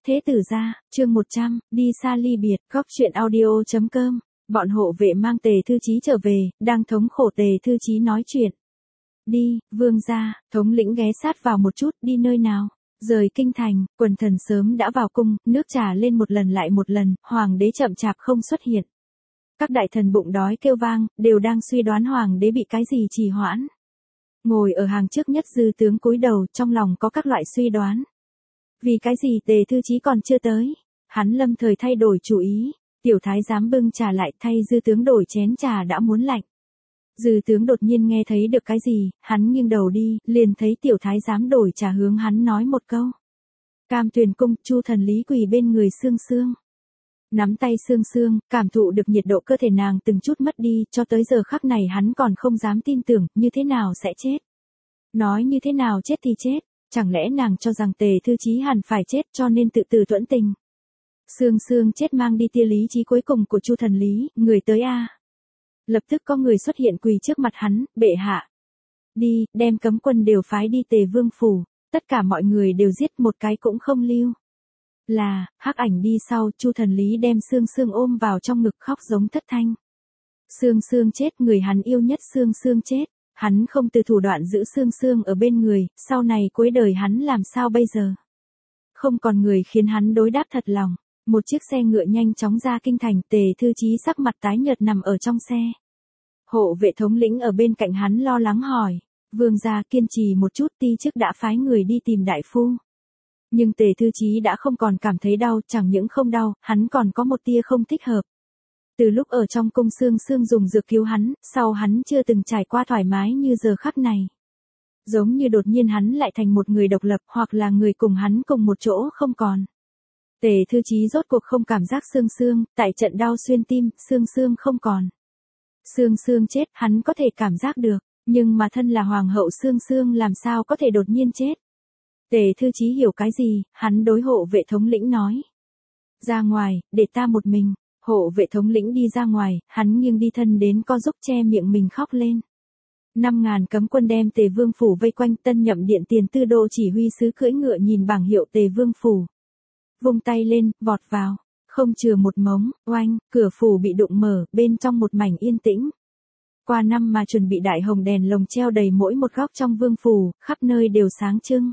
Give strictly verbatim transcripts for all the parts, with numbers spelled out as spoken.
Thế tử gia, chương một trăm, đi xa ly biệt, góc chuyện audio chấm com. Bọn hộ vệ mang Tề Thư Chí trở về, đang thống khổ Tề Thư Chí nói chuyện. Đi, vương gia, thống lĩnh ghé sát vào một chút, đi nơi nào? Rời kinh thành, quần thần sớm đã vào cung, nước trà lên một lần lại một lần, hoàng đế chậm chạp không xuất hiện. Các đại thần bụng đói kêu vang, đều đang suy đoán hoàng đế bị cái gì trì hoãn. Ngồi ở hàng trước nhất dư tướng cúi đầu, trong lòng có các loại suy đoán. Vì cái gì Tề Thư Chí còn chưa tới? Hắn lâm thời thay đổi chủ ý, tiểu thái giám bưng trà lại thay dư tướng đổi chén trà đã muốn lạnh. Dư tướng đột nhiên nghe thấy được cái gì, hắn nghiêng đầu đi, liền thấy tiểu thái giám đổi trà hướng hắn nói một câu. Cam Tuyền cung, Chu thần lý quỳ bên người Sương Sương. Nắm tay Sương Sương, cảm thụ được nhiệt độ cơ thể nàng từng chút mất đi, cho tới giờ khắc này hắn còn không dám tin tưởng, như thế nào sẽ chết. Nói như thế nào chết thì chết. Chẳng lẽ nàng cho rằng Tề Thư Chí hẳn phải chết cho nên tự tử tuẫn tình. Sương Sương chết mang đi tia lý trí cuối cùng của Chu thần lý, người tới a. Lập tức có người xuất hiện quỳ trước mặt hắn, bệ hạ. Đi, đem cấm quân đều phái đi Tề Vương phủ, tất cả mọi người đều giết một cái cũng không lưu. Là, hắc ảnh đi sau, Chu thần lý đem Sương Sương ôm vào trong ngực khóc giống thất thanh. Sương Sương chết, người hắn yêu nhất Sương Sương chết. Hắn không từ thủ đoạn giữ Sương Sương ở bên người, sau này cuối đời hắn làm sao bây giờ? Không còn người khiến hắn đối đáp thật lòng. Một chiếc xe ngựa nhanh chóng ra kinh thành, Tề Thư Chí sắc mặt tái nhợt nằm ở trong xe. Hộ vệ thống lĩnh ở bên cạnh hắn lo lắng hỏi, vương gia kiên trì một chút, ti chức đã phái người đi tìm đại phu. Nhưng Tề Thư Chí đã không còn cảm thấy đau, chẳng những không đau, hắn còn có một tia không thích hợp. Từ lúc ở trong cung Sương Sương dùng dược cứu hắn, sau hắn chưa từng trải qua thoải mái như giờ khắc này. Giống như đột nhiên hắn lại thành một người độc lập hoặc là người cùng hắn cùng một chỗ không còn. Tề Thư Chí rốt cuộc không cảm giác Sương Sương, tại trận đau xuyên tim, Sương Sương không còn. Sương Sương chết, hắn có thể cảm giác được, nhưng mà thân là hoàng hậu Sương Sương làm sao có thể đột nhiên chết. Tề Thư Chí hiểu cái gì, hắn đối hộ vệ thống lĩnh nói. Ra ngoài, để ta một mình. Hộ vệ thống lĩnh đi ra ngoài, hắn nghiêng đi thân đến co giúp che miệng mình khóc lên. Năm ngàn cấm quân đem Tề Vương phủ vây quanh, Tân Nhậm điện tiền tư đô chỉ huy sứ cưỡi ngựa nhìn bảng hiệu Tề Vương phủ. Vung tay lên, vọt vào, không chừa một mống, oanh, cửa phủ bị đụng mở, bên trong một mảnh yên tĩnh. Qua năm mà chuẩn bị đại hồng đèn lồng treo đầy mỗi một góc trong vương phủ, khắp nơi đều sáng trưng.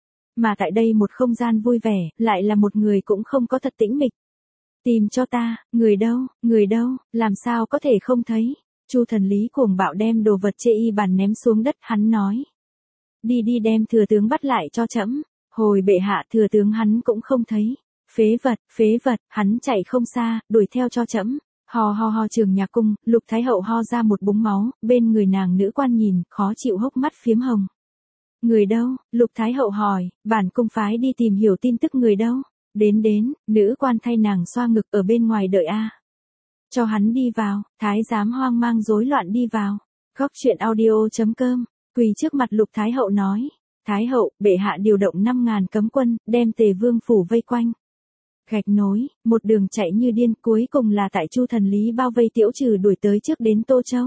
Mà tại đây một không gian vui vẻ, lại là một người cũng không có thật tĩnh mịch. Tìm cho ta, người đâu, người đâu, làm sao có thể không thấy. Chu thần lý cuồng bạo đem đồ vật chê y bàn ném xuống đất, hắn nói. Đi đi đem thừa tướng bắt lại cho trẫm. Hồi bệ hạ, thừa tướng hắn cũng không thấy. Phế vật, phế vật, hắn chạy không xa, đuổi theo cho trẫm. Ho ho ho trường nhà cung, Lục Thái hậu ho ra một búng máu, bên người nàng nữ quan nhìn, khó chịu hốc mắt phiếm hồng. Người đâu, Lục Thái hậu hỏi, bản cung phái đi tìm hiểu tin tức người đâu. Đến đến, nữ quan thay nàng xoa ngực ở bên ngoài đợi a. Cho hắn đi vào, thái giám hoang mang rối loạn đi vào. Góc chuyện audio chấm com, quỳ trước mặt Lục Thái hậu nói. Thái hậu, bệ hạ điều động năm ngàn cấm quân, đem Tề Vương phủ vây quanh. Gạch nối, một đường chạy như điên, cuối cùng là tại Chu thần lý bao vây Tiễu Trừ đuổi tới trước đến Tô Châu.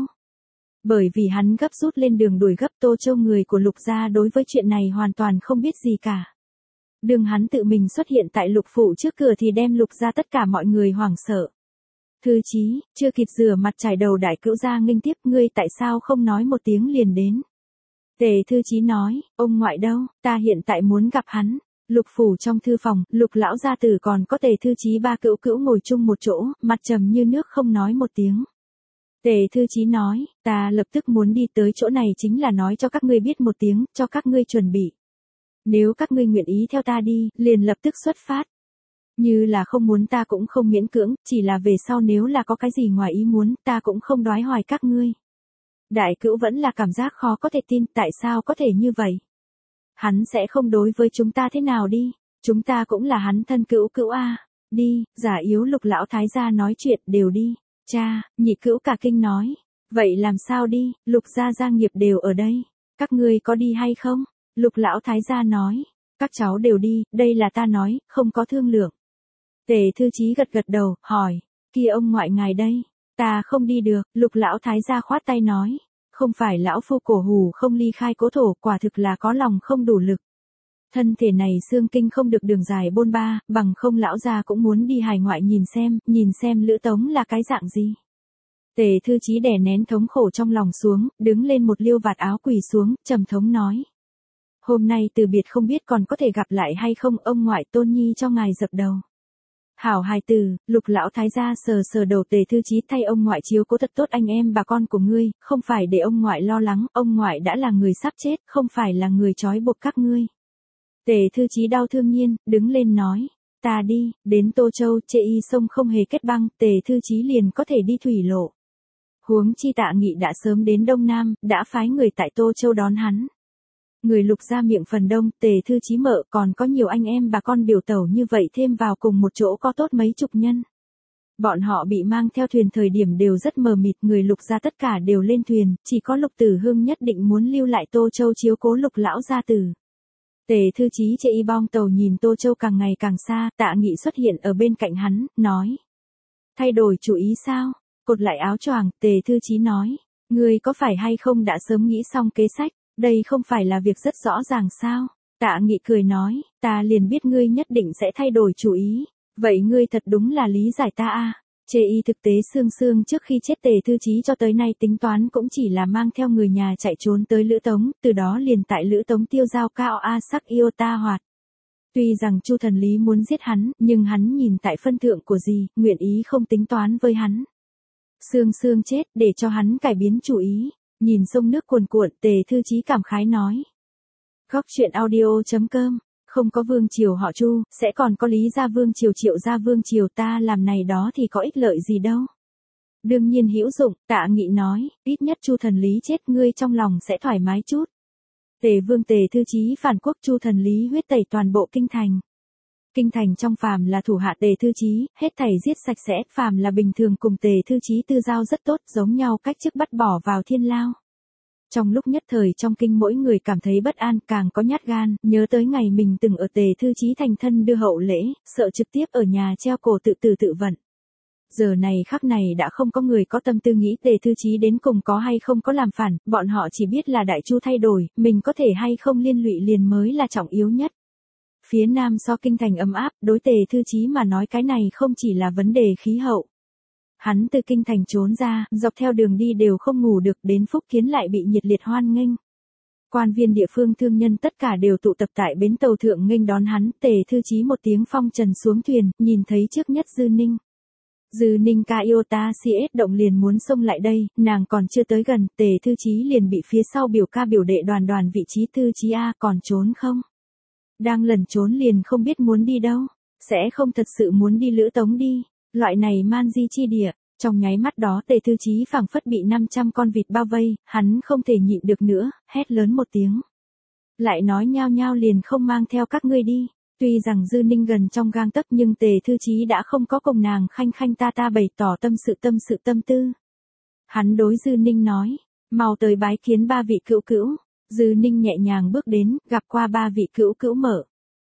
Bởi vì hắn gấp rút lên đường đuổi gấp Tô Châu, người của Lục gia đối với chuyện này hoàn toàn không biết gì cả. Đường hắn tự mình xuất hiện tại Lục phủ trước cửa thì đem Lục gia tất cả mọi người hoảng sợ. Thư Chí, chưa kịp rửa mặt trải đầu đại cữu gia nghênh tiếp, ngươi tại sao không nói một tiếng liền đến. Tề Thư Chí nói, ông ngoại đâu, ta hiện tại muốn gặp hắn. Lục phủ trong thư phòng, Lục lão gia tử còn có Tề Thư Chí ba cữu cữu ngồi chung một chỗ, mặt trầm như nước không nói một tiếng. Tề Thư Chí nói, ta lập tức muốn đi tới chỗ này chính là nói cho các ngươi biết một tiếng, cho các ngươi chuẩn bị. Nếu các ngươi nguyện ý theo ta đi, liền lập tức xuất phát. Như là không muốn ta cũng không miễn cưỡng, chỉ là về sau nếu là có cái gì ngoài ý muốn, ta cũng không đoái hoài các ngươi. Đại cữu vẫn là cảm giác khó có thể tin, tại sao có thể như vậy? Hắn sẽ không đối với chúng ta thế nào đi, chúng ta cũng là hắn thân cữu cữu a. Đi, giả yếu Lục lão thái gia nói chuyện, đều đi. Cha, nhị cữu cả kinh nói. Vậy làm sao đi, Lục gia gia nghiệp đều ở đây. Các ngươi có đi hay không? Lục lão thái gia nói. Các cháu đều đi, đây là ta nói, không có thương lượng. Tề Thư Chí gật gật đầu, hỏi. Kia ông ngoại ngài đây? Ta không đi được, Lục lão thái gia khoát tay nói. Không phải lão phu cổ hủ không ly khai cố thổ, quả thực là có lòng không đủ lực. Thân thể này xương kinh không được đường dài bôn ba, bằng không lão gia cũng muốn đi hải ngoại nhìn xem, nhìn xem Lữ Tống là cái dạng gì. Tề Thư Chí đè nén thống khổ trong lòng xuống, đứng lên một liêu vạt áo quỳ xuống, trầm thống nói. Hôm nay từ biệt không biết còn có thể gặp lại hay không, ông ngoại Tôn Nhi cho ngài dập đầu. Hảo hài tử, Lục lão thái gia sờ sờ đầu Tề Thư Chí, thay ông ngoại chiếu cố thật tốt anh em bà con của ngươi, không phải để ông ngoại lo lắng, ông ngoại đã là người sắp chết, không phải là người trói buộc các ngươi. Tề Thư Chí đau thương nhiên, đứng lên nói, ta đi, đến Tô Châu, chê y sông không hề kết băng, Tề Thư Chí liền có thể đi thủy lộ. Huống chi Tạ Nghị đã sớm đến Đông Nam, đã phái người tại Tô Châu đón hắn. Người Lục ra miệng phần đông, Tề Thư Chí mợ còn có nhiều anh em bà con biểu tẩu như vậy thêm vào cùng một chỗ có tốt mấy chục nhân. Bọn họ bị mang theo thuyền thời điểm đều rất mờ mịt, người Lục ra tất cả đều lên thuyền, chỉ có Lục Tử Hương nhất định muốn lưu lại Tô Châu chiếu cố Lục lão gia tử. Tề Thư Chí chê y bong tàu nhìn Tô Châu càng ngày càng xa, Tạ Nghị xuất hiện ở bên cạnh hắn, nói. Thay đổi chủ ý sao? Cột lại áo choàng, Tề Thư Chí nói. Ngươi có phải hay không đã sớm nghĩ xong kế sách, đây không phải là việc rất rõ ràng sao? Tạ Nghị cười nói, ta liền biết ngươi nhất định sẽ thay đổi chủ ý. Vậy ngươi thật đúng là lý giải ta a. Chê y thực tế xương xương trước khi chết Tề Thư Chí cho tới nay tính toán cũng chỉ là mang theo người nhà chạy trốn tới Lữ Tống, từ đó liền tại Lữ Tống tiêu giao cao a sắc yêu ta hoạt. Tuy rằng Chu Thần Lý muốn giết hắn, nhưng hắn nhìn tại phân thượng của gì, nguyện ý không tính toán với hắn. Xương xương chết để cho hắn cải biến chủ ý, nhìn sông nước cuồn cuộn, Tề Thư Chí cảm khái nói. Góc truyện audio chấm com, không có vương triều họ Chu, sẽ còn có Lý gia vương triều Triệu gia vương triều, ta làm này đó thì có ích lợi gì đâu. Đương nhiên hữu dụng, Tạ Nghị nói, ít nhất Chu Thần Lý chết ngươi trong lòng sẽ thoải mái chút. Tề vương Tề Thư Chí phản quốc, Chu Thần Lý huyết tẩy toàn bộ kinh thành. Kinh thành trong phàm là thủ hạ Tề Thư Chí, hết thảy giết sạch sẽ, phàm là bình thường cùng Tề Thư Chí tư giao rất tốt, giống nhau cách chức bắt bỏ vào thiên lao. Trong lúc nhất thời trong kinh mỗi người cảm thấy bất an, càng có nhát gan, nhớ tới ngày mình từng ở Tề Thư Chí thành thân đưa hậu lễ, sợ trực tiếp ở nhà treo cổ tự tử tự vận. Giờ này khắc này đã không có người có tâm tư nghĩ Tề Thư Chí đến cùng có hay không có làm phản, bọn họ chỉ biết là Đại Chu thay đổi, mình có thể hay không liên lụy liền mới là trọng yếu nhất. Phía nam so kinh thành ấm áp, đối Tề Thư Chí mà nói cái này không chỉ là vấn đề khí hậu. Hắn từ kinh thành trốn ra, dọc theo đường đi đều không ngủ được, đến Phúc Kiến lại bị nhiệt liệt hoan nghênh. Quan viên địa phương thương nhân tất cả đều tụ tập tại bến tàu thượng nghênh đón hắn, Tề Thư Chí một tiếng phong trần xuống thuyền, nhìn thấy trước nhất Dư Ninh. Dư Ninh ca yêu ta si ết động liền muốn xông lại đây, nàng còn chưa tới gần, Tề Thư Chí liền bị phía sau biểu ca biểu đệ đoàn đoàn vị trí Thư Chí a, còn trốn không? Đang lẩn trốn liền không biết muốn đi đâu, sẽ không thật sự muốn đi Lữ Tống đi, loại này man di chi địa. Trong nháy mắt đó Tề Thư Chí phảng phất bị năm trăm con vịt bao vây, hắn không thể nhịn được nữa, hét lớn một tiếng. Lại nói nhao nhao liền không mang theo các ngươi đi. Tuy rằng Dư Ninh gần trong gang tấc nhưng Tề Thư Chí đã không có cùng nàng khanh khanh ta ta bày tỏ tâm sự tâm sự tâm tư. Hắn đối Dư Ninh nói, mau tới bái kiến ba vị cữu cữu. Dư Ninh nhẹ nhàng bước đến, gặp qua ba vị cữu cữu mở.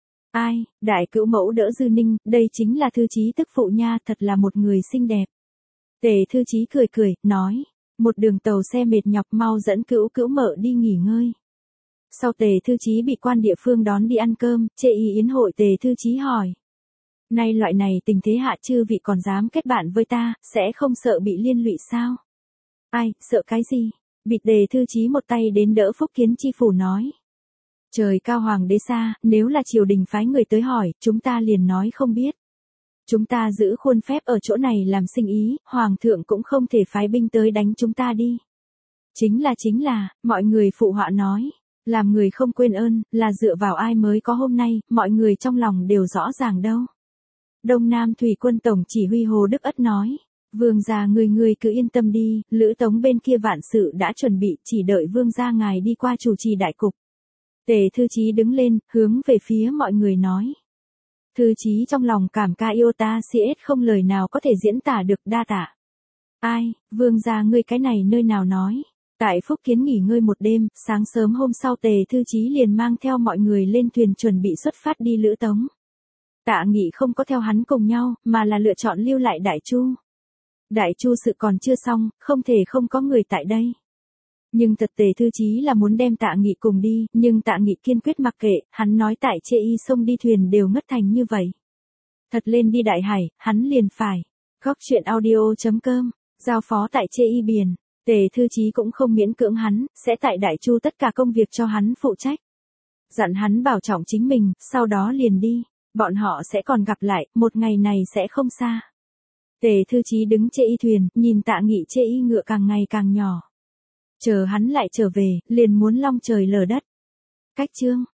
Ai, đại cữu mẫu đỡ Dư Ninh, đây chính là Thư Chí tức phụ nha, thật là một người xinh đẹp. Tề Thư Chí cười cười, nói, một đường tàu xe mệt nhọc mau dẫn cữu cữu mợ đi nghỉ ngơi. Sau Tề Thư Chí bị quan địa phương đón đi ăn cơm, chê y yến hội Tề Thư Chí hỏi. Nay loại này tình thế hạ chư vị còn dám kết bạn với ta, sẽ không sợ bị liên lụy sao? Ai, sợ cái gì? Bị Tề Thư Chí một tay đến đỡ Phúc Kiến chi phủ nói. Trời cao hoàng đế xa, nếu là triều đình phái người tới hỏi, chúng ta liền nói không biết. Chúng ta giữ khuôn phép ở chỗ này làm sinh ý, hoàng thượng cũng không thể phái binh tới đánh chúng ta đi. Chính là chính là, mọi người phụ họa nói. Làm người không quên ơn, là dựa vào ai mới có hôm nay, mọi người trong lòng đều rõ ràng đâu. Đông Nam Thủy quân tổng chỉ huy Hồ Đức Ất nói. Vương gia người người cứ yên tâm đi, Lữ Tống bên kia vạn sự đã chuẩn bị, chỉ đợi vương gia ngài đi qua chủ trì đại cục. Tề Thư Chí đứng lên, hướng về phía mọi người nói. Thư Chí trong lòng cảm ca yêu ta si ết không lời nào có thể diễn tả được, đa tạ. Ai, vương gia ngươi cái này nơi nào nói. Tại Phúc Kiến nghỉ ngơi một đêm, sáng sớm hôm sau Tề Thư Chí liền mang theo mọi người lên thuyền chuẩn bị xuất phát đi Lữ Tống. Tạ Nghị không có theo hắn cùng nhau, mà là lựa chọn lưu lại Đại Chu. Đại Chu sự còn chưa xong, không thể không có người tại đây. Nhưng thật Tề Thư Chí là muốn đem Tạ Nghị cùng đi, nhưng Tạ Nghị kiên quyết mặc kệ, hắn nói tại chê y sông đi thuyền đều ngất thành như vậy. Thật lên đi đại hải, hắn liền phải. Góc chuyện audio chấm com, giao phó tại chê y biển, Tề Thư Chí cũng không miễn cưỡng hắn, sẽ tại Đại Chu tất cả công việc cho hắn phụ trách. Dặn hắn bảo trọng chính mình, sau đó liền đi, bọn họ sẽ còn gặp lại, một ngày này sẽ không xa. Tề Thư Chí đứng chê y thuyền, nhìn Tạ Nghị chê y ngựa càng ngày càng nhỏ. Chờ hắn lại trở về, liền muốn long trời lở đất. Cách chương